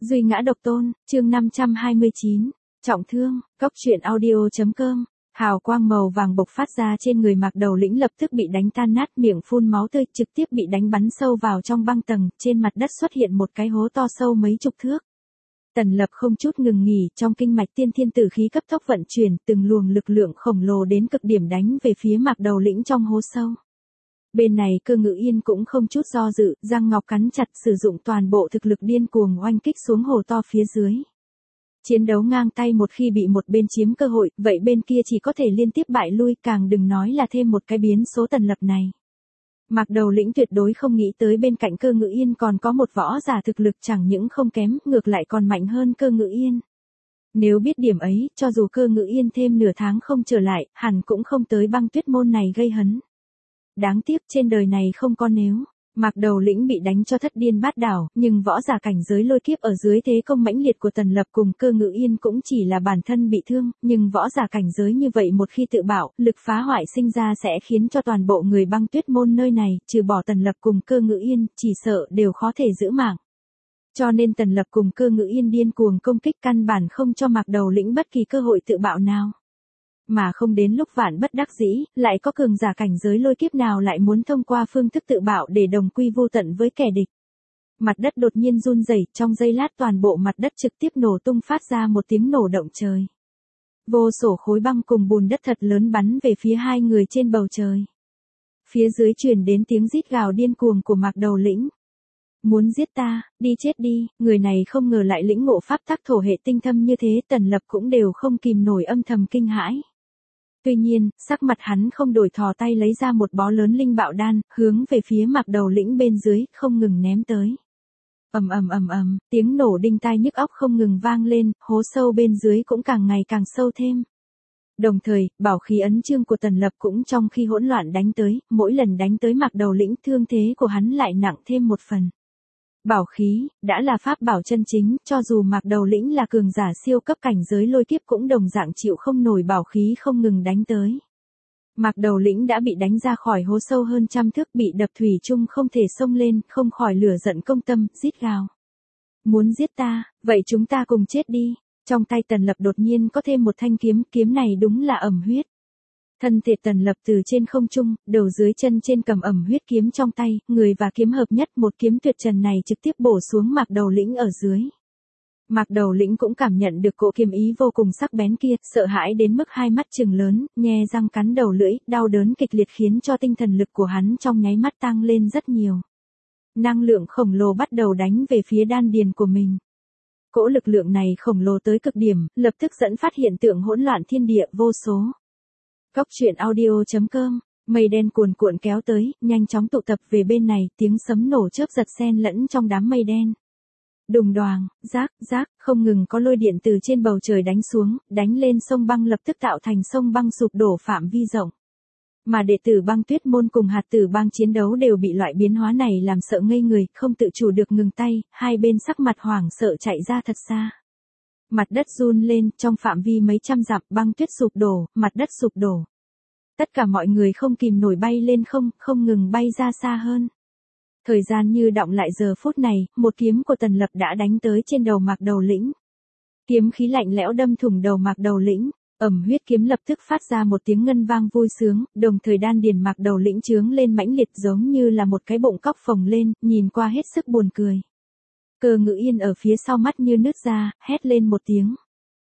Duy ngã độc tôn, chương 529, trọng thương, cốc truyện audio.com. Hào quang màu vàng bộc phát ra trên người Mạc Đầu Lĩnh, lập tức bị đánh tan nát, miệng phun máu tươi, trực tiếp bị đánh bắn sâu vào trong băng tầng, trên mặt đất xuất hiện một cái hố to sâu mấy chục thước. Tần Lập không chút ngừng nghỉ, trong kinh mạch tiên thiên tử khí cấp tốc vận chuyển, từng luồng lực lượng khổng lồ đến cực điểm đánh về phía Mạc Đầu Lĩnh trong hố sâu. Bên này Cơ Ngự Yên cũng không chút do dự, răng ngọc cắn chặt, sử dụng toàn bộ thực lực điên cuồng oanh kích xuống hố to phía dưới. Chiến đấu ngang tay, một khi bị một bên chiếm cơ hội, vậy bên kia chỉ có thể liên tiếp bại lui, càng đừng nói là thêm một cái biến số Tần Lập này. Mạc Đầu Lĩnh tuyệt đối không nghĩ tới bên cạnh Cơ Ngự Yên còn có một võ giả thực lực chẳng những không kém, ngược lại còn mạnh hơn Cơ Ngự Yên. Nếu biết điểm ấy, cho dù Cơ Ngự Yên thêm nửa tháng không trở lại, hẳn cũng không tới Băng Tuyết môn này gây hấn. Đáng tiếc trên đời này không có nếu. Mạc Đầu Lĩnh bị đánh cho thất điên bát đảo, nhưng võ giả cảnh giới lôi kiếp ở dưới thế công mãnh liệt của Tần Lập cùng Cơ Ngự Yên cũng chỉ là bản thân bị thương, nhưng võ giả cảnh giới như vậy một khi tự bạo, lực phá hoại sinh ra sẽ khiến cho toàn bộ người Băng Tuyết môn nơi này, trừ bỏ Tần Lập cùng Cơ Ngự Yên, chỉ sợ đều khó thể giữ mạng. Cho nên Tần Lập cùng Cơ Ngự Yên điên cuồng công kích, căn bản không cho Mạc Đầu Lĩnh bất kỳ cơ hội tự bạo nào. Mà không đến lúc vạn bất đắc dĩ, lại có cường giả cảnh giới lôi kiếp nào lại muốn thông qua phương thức tự bạo để đồng quy vô tận với kẻ địch. Mặt đất đột nhiên run rẩy, trong giây lát toàn bộ mặt đất trực tiếp nổ tung, phát ra một tiếng nổ động trời. Vô số khối băng cùng bùn đất thật lớn bắn về phía hai người trên bầu trời. Phía dưới truyền đến tiếng rít gào điên cuồng của Mạc Đầu Lĩnh. Muốn giết ta, đi chết đi, người này không ngờ lại lĩnh ngộ pháp tắc thổ hệ tinh thâm như thế, Tần Lập cũng đều không kìm nổi âm thầm kinh hãi. Tuy nhiên, sắc mặt hắn không đổi, thò tay lấy ra một bó lớn linh bạo đan, hướng về phía Mạc Đầu Lĩnh bên dưới, không ngừng ném tới. Ầm ầm ầm ầm, tiếng nổ đinh tai nhức óc không ngừng vang lên, hố sâu bên dưới cũng càng ngày càng sâu thêm. Đồng thời, bảo khí ấn chương của Tần Lập cũng trong khi hỗn loạn đánh tới, mỗi lần đánh tới Mạc Đầu Lĩnh, thương thế của hắn lại nặng thêm một phần. Bảo khí, đã là pháp bảo chân chính, cho dù Mạc Đầu Lĩnh là cường giả siêu cấp cảnh giới lôi kiếp cũng đồng dạng chịu không nổi bảo khí không ngừng đánh tới. Mạc Đầu Lĩnh đã bị đánh ra khỏi hố sâu hơn trăm thước, bị đập thủy chung không thể xông lên, không khỏi lửa giận công tâm, rít gào. Muốn giết ta, vậy chúng ta cùng chết đi. Trong tay Tần Lập đột nhiên có thêm một thanh kiếm, kiếm này đúng là ẩm huyết. Thân thể Tần Lập từ trên không trung, đầu dưới chân trên cầm ẩm huyết kiếm trong tay, người và kiếm hợp nhất, một kiếm tuyệt trần này trực tiếp bổ xuống Mạc Đầu Lĩnh ở dưới. Mạc Đầu Lĩnh cũng cảm nhận được cỗ kiếm ý vô cùng sắc bén kia, sợ hãi đến mức hai mắt trừng lớn, nhe răng cắn đầu lưỡi, đau đớn kịch liệt khiến cho tinh thần lực của hắn trong nháy mắt tăng lên rất nhiều. Năng lượng khổng lồ bắt đầu đánh về phía đan điền của mình. Cỗ lực lượng này khổng lồ tới cực điểm, lập tức dẫn phát hiện tượng hỗn loạn thiên địa vô số. Cốc truyện audio.com, mây đen cuồn cuộn kéo tới, nhanh chóng tụ tập về bên này, tiếng sấm nổ chớp giật xen lẫn trong đám mây đen. Đùng đoàng, rác, rác, không ngừng có lôi điện từ trên bầu trời đánh xuống, đánh lên sông băng, lập tức tạo thành sông băng sụp đổ phạm vi rộng. Mà đệ tử Băng Tuyết môn cùng hạt tử bang chiến đấu đều bị loại biến hóa này làm sợ ngây người, không tự chủ được ngừng tay, hai bên sắc mặt hoảng sợ chạy ra thật xa. Mặt đất run lên, trong phạm vi mấy trăm dặm, băng tuyết sụp đổ, mặt đất sụp đổ. Tất cả mọi người không kìm nổi bay lên không ngừng bay ra xa hơn. Thời gian như đọng lại, giờ phút này, một kiếm của Tần Lập đã đánh tới trên đầu Mạc Đầu Lĩnh. Kiếm khí lạnh lẽo đâm thủng đầu Mạc Đầu Lĩnh, ẩm huyết kiếm lập tức phát ra một tiếng ngân vang vui sướng, đồng thời đan điền Mạc Đầu Lĩnh trướng lên mãnh liệt giống như là một cái bụng cóc phồng lên, nhìn qua hết sức buồn cười. Cơ Ngự Yên ở phía sau mắt như nứt ra, hét lên một tiếng.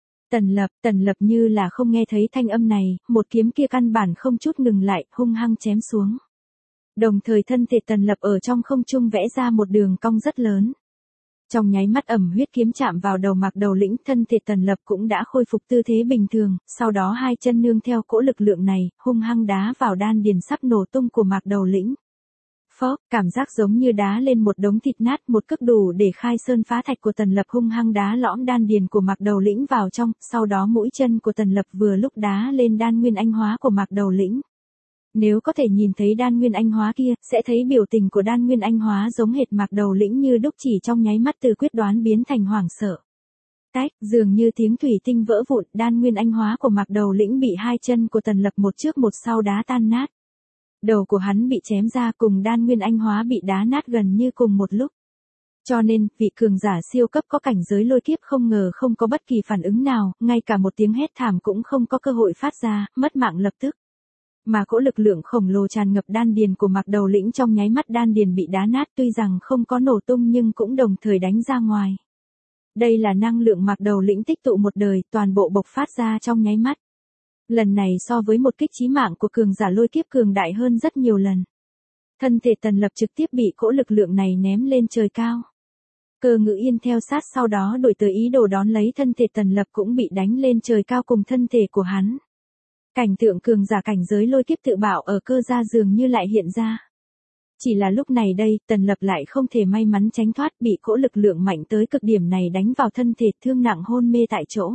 Tần Lập như là không nghe thấy thanh âm này, một kiếm kia căn bản không chút ngừng lại, hung hăng chém xuống. Đồng thời thân thể Tần Lập ở trong không trung vẽ ra một đường cong rất lớn. Trong nháy mắt ẩm huyết kiếm chạm vào đầu Mạc Đầu Lĩnh, thân thể Tần Lập cũng đã khôi phục tư thế bình thường, sau đó hai chân nương theo cỗ lực lượng này, hung hăng đá vào đan điền sắp nổ tung của Mạc Đầu Lĩnh. Phó, cảm giác giống như đá lên một đống thịt nát, một cước đủ để khai sơn phá thạch của Tần Lập hung hăng đá lõm đan điền của Mạc Đầu Lĩnh vào trong, sau đó mũi chân của Tần Lập vừa lúc đá lên đan nguyên anh hóa của Mạc Đầu Lĩnh. Nếu có thể nhìn thấy đan nguyên anh hóa kia, sẽ thấy biểu tình của đan nguyên anh hóa giống hệt Mạc Đầu Lĩnh như đúc, chỉ trong nháy mắt từ quyết đoán biến thành hoảng sợ. Tách, dường như tiếng thủy tinh vỡ vụn, đan nguyên anh hóa của Mạc Đầu Lĩnh bị hai chân của Tần Lập một trước một sau đá tan nát. Đầu của hắn bị chém ra, cùng đan nguyên anh hóa bị đá nát gần như cùng một lúc. Cho nên, vị cường giả siêu cấp có cảnh giới lôi kiếp không ngờ không có bất kỳ phản ứng nào, ngay cả một tiếng hét thảm cũng không có cơ hội phát ra, mất mạng lập tức. Mà cỗ lực lượng khổng lồ tràn ngập đan điền của Mạc Đầu Lĩnh trong nháy mắt đan điền bị đá nát, tuy rằng không có nổ tung nhưng cũng đồng thời đánh ra ngoài. Đây là năng lượng Mạc Đầu Lĩnh tích tụ một đời, toàn bộ bộc phát ra trong nháy mắt. Lần này so với một kích chí mạng của cường giả lôi kiếp cường đại hơn rất nhiều lần. Thân thể Tần Lập trực tiếp bị cỗ lực lượng này ném lên trời cao. Cơ Ngữ Yên theo sát sau đó đuổi tới ý đồ đón lấy thân thể Tần Lập cũng bị đánh lên trời cao cùng thân thể của hắn. Cảnh tượng cường giả cảnh giới lôi kiếp tự bạo ở Cơ gia dường như lại hiện ra. Chỉ là lúc này đây, Tần Lập lại không thể may mắn tránh thoát, bị cỗ lực lượng mạnh tới cực điểm này đánh vào thân thể, thương nặng hôn mê tại chỗ.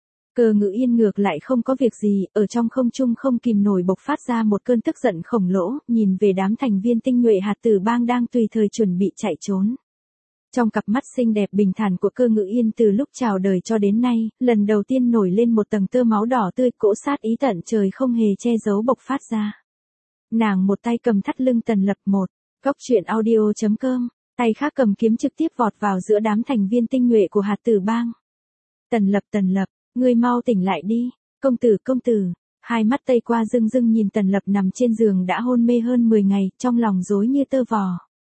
Cơ Ngữ Yên ngược lại không có việc gì, ở trong không trung không kìm nổi bộc phát ra một cơn tức giận khổng lồ, nhìn về đám thành viên tinh nhuệ hạt tử bang đang tùy thời chuẩn bị chạy trốn. Trong cặp mắt xinh đẹp bình thản của Cơ Ngữ Yên từ lúc chào đời cho đến nay, lần đầu tiên nổi lên một tầng tơ máu đỏ tươi, cỗ sát ý tận trời không hề che giấu bộc phát ra. Nàng một tay cầm thắt lưng Tần Lập, một góc truyện audio.com, tay khác cầm kiếm trực tiếp vọt vào giữa đám thành viên tinh nhuệ của hạt tử bang. Tần Lập, ngươi mau tỉnh lại đi, công tử. Hai mắt Tây Qua rưng rưng nhìn Tần Lập nằm trên giường đã hôn mê hơn 10 ngày, trong lòng rối như tơ vò.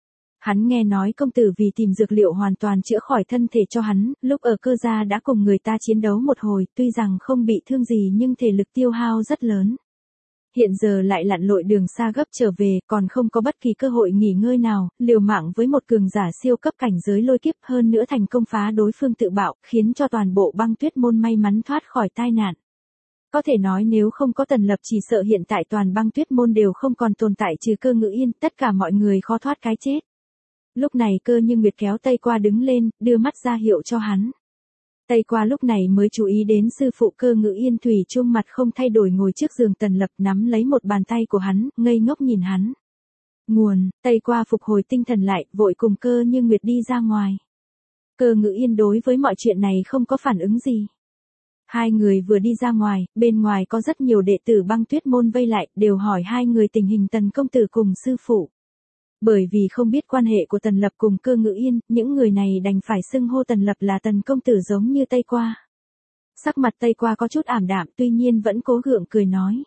Hắn nghe nói công tử vì tìm dược liệu hoàn toàn chữa khỏi thân thể cho hắn, lúc ở Cơ gia đã cùng người ta chiến đấu một hồi, tuy rằng không bị thương gì nhưng thể lực tiêu hao rất lớn. Hiện giờ lại lặn lội đường xa gấp trở về, còn không có bất kỳ cơ hội nghỉ ngơi nào, liều mạng với một cường giả siêu cấp cảnh giới lôi kiếp, hơn nữa thành công phá đối phương tự bạo, khiến cho toàn bộ Băng Tuyết môn may mắn thoát khỏi tai nạn. Có thể nói nếu không có Tần Lập chỉ sợ hiện tại toàn Băng Tuyết môn đều không còn tồn tại trừ Cơ Ngữ Yên, tất cả mọi người khó thoát cái chết. Lúc này Cơ Như Nguyệt kéo Tây Qua đứng lên, đưa mắt ra hiệu cho hắn. Tây Qua lúc này mới chú ý đến sư phụ Cơ Ngữ Yên thủy chung mặt không thay đổi ngồi trước giường Tần Lập, nắm lấy một bàn tay của hắn, ngây ngốc nhìn hắn. Tây Qua phục hồi tinh thần lại, vội cùng Cơ Như Nguyệt đi ra ngoài. Cơ Ngữ Yên đối với mọi chuyện này không có phản ứng gì. Hai người vừa đi ra ngoài, bên ngoài có rất nhiều đệ tử Băng Tuyết môn vây lại, đều hỏi hai người tình hình Tần công tử cùng sư phụ. Bởi vì không biết quan hệ của Tần Lập cùng Cơ Ngữ Yên, những người này đành phải xưng hô Tần Lập là Tần công tử giống như Tây Qua. Sắc mặt Tây Qua có chút ảm đạm, tuy nhiên vẫn cố gượng cười nói.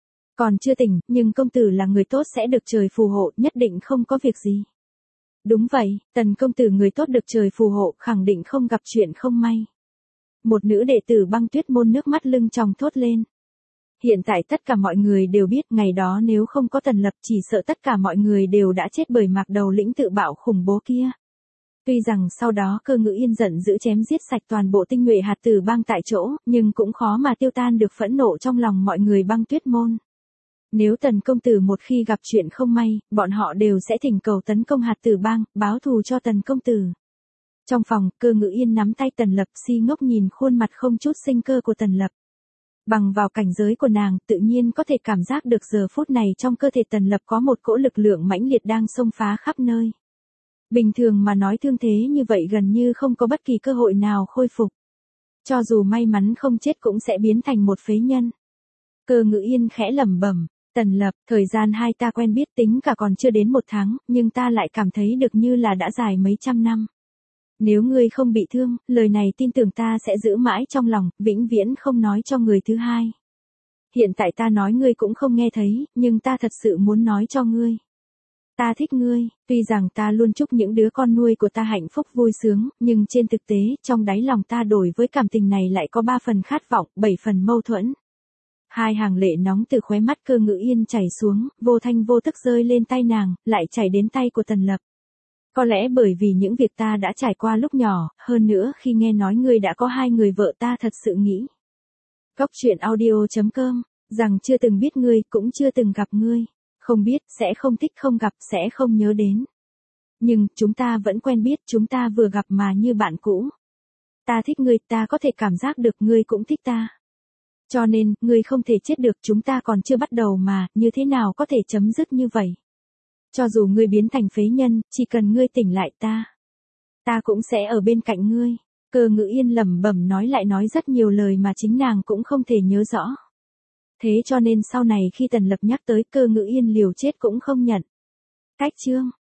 Còn chưa tỉnh, nhưng công tử là người tốt sẽ được trời phù hộ, nhất định không có việc gì. Đúng vậy, Tần công tử người tốt được trời phù hộ, khẳng định không gặp chuyện không may. Một nữ đệ tử Băng Tuyết môn nước mắt lưng tròng thốt lên. Hiện tại tất cả mọi người đều biết ngày đó nếu không có Tần Lập chỉ sợ tất cả mọi người đều đã chết bởi Mạc Đầu Lĩnh tự bạo khủng bố kia. Tuy rằng sau đó Cơ Ngữ Yên giận dữ chém giết sạch toàn bộ tinh nhuệ hạt tử bang tại chỗ, nhưng cũng khó mà tiêu tan được phẫn nộ trong lòng mọi người Băng Tuyết môn. Nếu Tần công tử một khi gặp chuyện không may, bọn họ đều sẽ thỉnh cầu tấn công hạt tử bang, báo thù cho Tần công tử. Trong phòng, Cơ Ngữ Yên nắm tay Tần Lập si ngốc nhìn khuôn mặt không chút sinh cơ của Tần Lập. Bằng vào cảnh giới của nàng, tự nhiên có thể cảm giác được giờ phút này trong cơ thể Tần Lập có một cỗ lực lượng mãnh liệt đang xông phá khắp nơi. Bình thường mà nói thương thế như vậy gần như không có bất kỳ cơ hội nào khôi phục. Cho dù may mắn không chết cũng sẽ biến thành một phế nhân. Cơ Ngữ Yên khẽ lẩm bẩm, Tần Lập, thời gian hai ta quen biết tính cả còn chưa đến 1 tháng, nhưng ta lại cảm thấy được như là đã dài mấy trăm năm. Nếu ngươi không bị thương, lời này tin tưởng ta sẽ giữ mãi trong lòng, vĩnh viễn không nói cho người thứ hai. Hiện tại ta nói ngươi cũng không nghe thấy, nhưng ta thật sự muốn nói cho ngươi. Ta thích ngươi, tuy rằng ta luôn chúc những đứa con nuôi của ta hạnh phúc vui sướng, nhưng trên thực tế, trong đáy lòng ta đổi với cảm tình này lại có 3 phần khát vọng, 7 phần mâu thuẫn. Hai hàng lệ nóng từ khóe mắt Cơ Ngữ Yên chảy xuống, vô thanh vô tức rơi lên tay nàng, lại chảy đến tay của Tần Lập. Có lẽ bởi vì những việc ta đã trải qua lúc nhỏ, hơn nữa khi nghe nói ngươi đã có 2 người vợ ta thật sự nghĩ. Góc truyện audio.com, rằng chưa từng biết ngươi, cũng chưa từng gặp ngươi. Không biết, sẽ không thích, không gặp, sẽ không nhớ đến. Nhưng, chúng ta vẫn quen biết, chúng ta vừa gặp mà như bạn cũ. Ta thích ngươi, ta có thể cảm giác được ngươi cũng thích ta. Cho nên, ngươi không thể chết được, chúng ta còn chưa bắt đầu mà, như thế nào có thể chấm dứt như vậy. Cho dù ngươi biến thành phế nhân, chỉ cần ngươi tỉnh lại ta cũng sẽ ở bên cạnh ngươi. Cơ Ngữ Yên lẩm bẩm nói lại nói rất nhiều lời mà chính nàng cũng không thể nhớ rõ. Thế cho nên sau này khi Tần Lập nhắc tới Cơ Ngữ Yên liều chết cũng không nhận. Cách chương